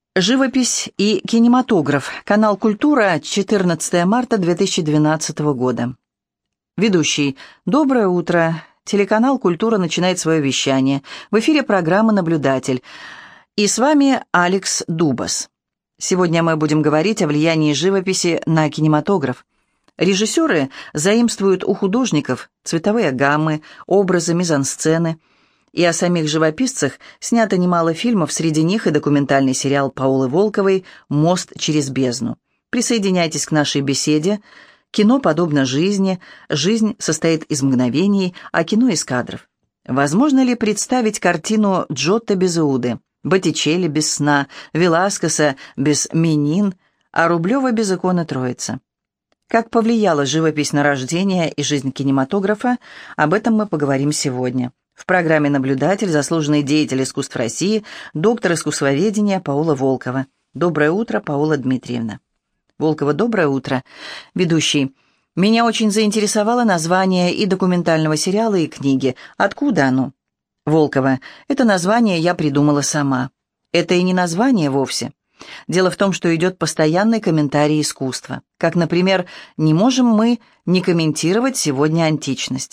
Живопись и кинематограф. Канал «Культура», 14 марта 2012 года. Ведущий. Доброе утро. Телеканал «Культура» начинает свое вещание. В эфире программа «Наблюдатель». И с вами Алекс Дубас. Сегодня мы будем говорить о влиянии живописи на кинематограф. Режиссеры заимствуют у художников цветовые гаммы, образы, мизансцены. И о самих живописцах снято немало фильмов, среди них и документальный сериал Паулы Волковой «Мост через бездну». Присоединяйтесь к нашей беседе. Кино подобно жизни, жизнь состоит из мгновений, а кино из кадров. Возможно ли представить картину Джотто без Иуды, Боттичелли без сна, Веласкеса без Менин, а Рублева без иконы Троицы? Как повлияла живопись на рождение и жизнь кинематографа, об этом мы поговорим сегодня. В программе «Наблюдатель» заслуженный деятель искусств России, доктор искусствоведения Паула Волкова. Доброе утро, Паула Дмитриевна. Волкова, доброе утро. Ведущий. Меня очень заинтересовало название и документального сериала, и книги. Откуда оно? Волкова. Это название я придумала сама. Это и не название вовсе. Дело в том, что идет постоянный комментарий искусства. Как, например, не можем мы не комментировать сегодня античность.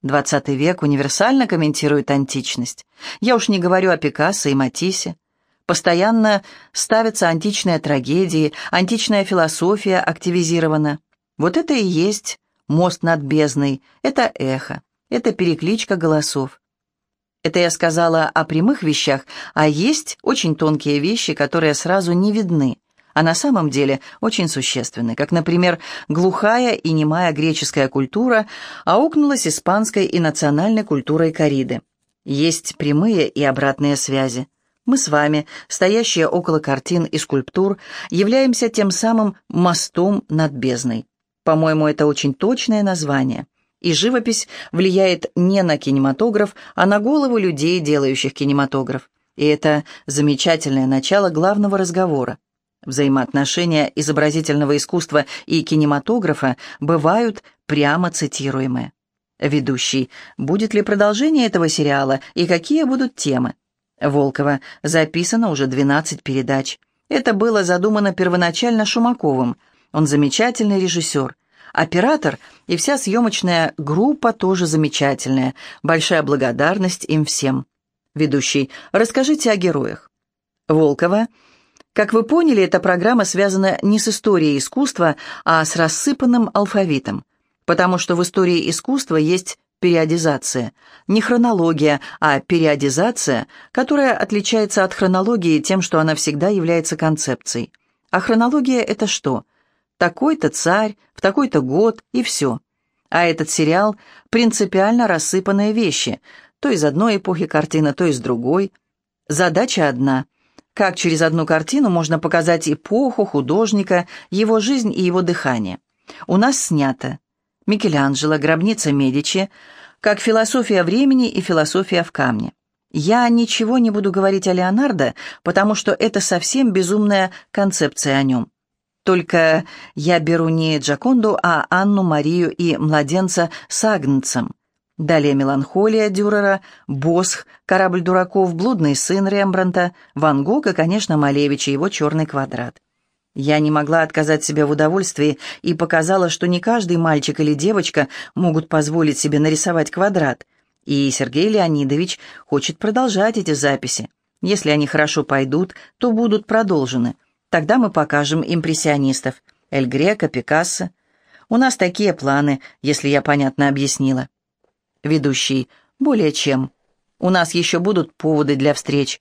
XX век универсально комментирует античность. Я уж не говорю о Пикассо и Матиссе. Постоянно ставятся античные трагедии, античная философия активизирована. Вот это и есть мост над бездной, это эхо, это перекличка голосов. Это я сказала о прямых вещах, а есть очень тонкие вещи, которые сразу не видны, а на самом деле очень существенны, как, например, глухая и немая греческая культура аукнулась испанской и национальной культурой корриды. Есть прямые и обратные связи. Мы с вами, стоящие около картин и скульптур, являемся тем самым мостом над бездной. По-моему, это очень точное название. И живопись влияет не на кинематограф, а на голову людей, делающих кинематограф. И это замечательное начало главного разговора. Взаимоотношения изобразительного искусства и кинематографа бывают прямо цитируемые. Ведущий. Будет ли продолжение этого сериала и какие будут темы? Волкова. Записано уже 12 передач. Это было задумано первоначально Шумаковым. Он замечательный режиссер. Оператор и вся съемочная группа тоже замечательная. Большая благодарность им всем. Ведущий. Расскажите о героях. Волкова. Как вы поняли, эта программа связана не с историей искусства, а с рассыпанным алфавитом, потому что в истории искусства есть периодизация. Не хронология, а периодизация, которая отличается от хронологии тем, что она всегда является концепцией. А хронология — это что? Такой-то царь, в такой-то год и все. А этот сериал — принципиально рассыпанные вещи, то из одной эпохи картина, то из другой. Задача одна — как через одну картину можно показать эпоху, художника, его жизнь и его дыхание. У нас снято Микеланджело, гробница Медичи, как философия времени и философия в камне. Я ничего не буду говорить о Леонардо, потому что это совсем безумная концепция о нем. Только я беру не Джоконду, а Анну Марию и младенца с Агнцем. Далее «Меланхолия» Дюрера, «Босх», «Корабль дураков», «Блудный сын» Рембрандта, Ван Гог и, конечно, Малевич и его «Черный квадрат». Я не могла отказать себе в удовольствии и показала, что не каждый мальчик или девочка могут позволить себе нарисовать квадрат. И Сергей Леонидович хочет продолжать эти записи. Если они хорошо пойдут, то будут продолжены. Тогда мы покажем импрессионистов, Эль Греко, Пикассо. У нас такие планы, если я понятно объяснила. Ведущий. Более чем. У нас еще будут поводы для встреч.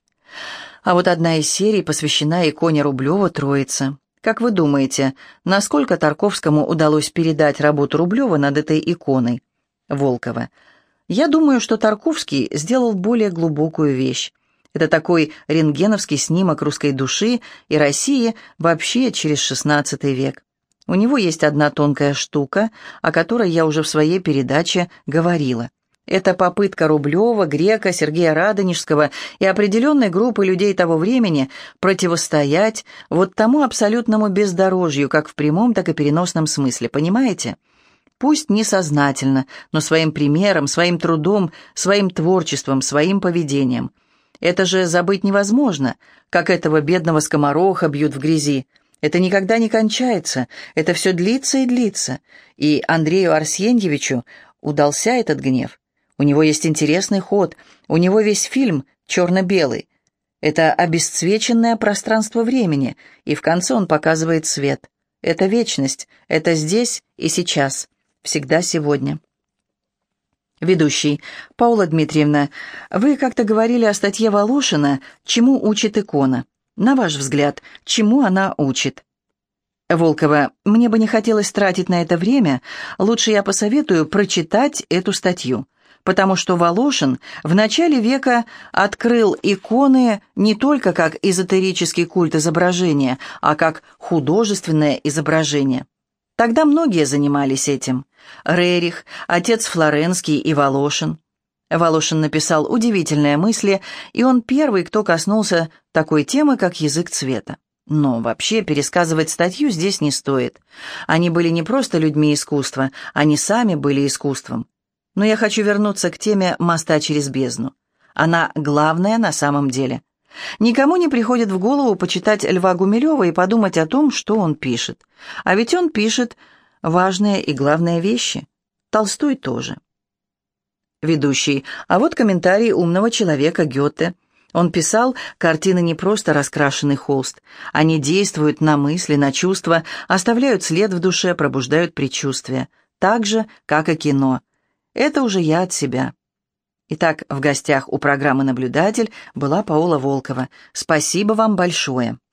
А вот одна из серий посвящена иконе Рублева «Троица». Как вы думаете, насколько Тарковскому удалось передать работу Рублева над этой иконой? Волкова. Я думаю, что Тарковский сделал более глубокую вещь. Это такой рентгеновский снимок русской души и России вообще через XVI век. У него есть одна тонкая штука, о которой я уже в своей передаче говорила. Это попытка Рублева, Грека, Сергея Радонежского и определенной группы людей того времени противостоять вот тому абсолютному бездорожью, как в прямом, так и переносном смысле, понимаете? Пусть несознательно, но своим примером, своим трудом, своим творчеством, своим поведением. Это же забыть невозможно, как этого бедного скомороха бьют в грязи. Это никогда не кончается, это все длится и длится. И Андрею Арсеньевичу удался этот гнев. У него есть интересный ход, у него весь фильм черно-белый. Это обесцвеченное пространство времени, и в конце он показывает свет. Это вечность, это здесь и сейчас, всегда сегодня. Ведущий. Паула Дмитриевна, вы как-то говорили о статье Волошина «Чему учит икона». На ваш взгляд, чему она учит? Волкова. Мне бы не хотелось тратить на это время, лучше я посоветую прочитать эту статью, потому что Волошин в начале века открыл иконы не только как эзотерический культ изображения, а как художественное изображение. Тогда многие занимались этим. Рерих, отец Флоренский и Волошин. Волошин написал удивительные мысли, и он первый, кто коснулся такой темы, как язык цвета. Но вообще пересказывать статью здесь не стоит. Они были не просто людьми искусства, они сами были искусством. Но я хочу вернуться к теме «Моста через бездну». Она главная на самом деле. Никому не приходит в голову почитать Льва Гумилева и подумать о том, что он пишет. А ведь он пишет важные и главные вещи. Толстой тоже. Ведущий. А вот комментарий умного человека Гёте. Он писал, картины не просто раскрашенный холст. Они действуют на мысли, на чувства, оставляют след в душе, пробуждают предчувствия. Так же, как и кино. Это уже я от себя. Итак, в гостях у программы «Наблюдатель» была Паула Волкова. Спасибо вам большое.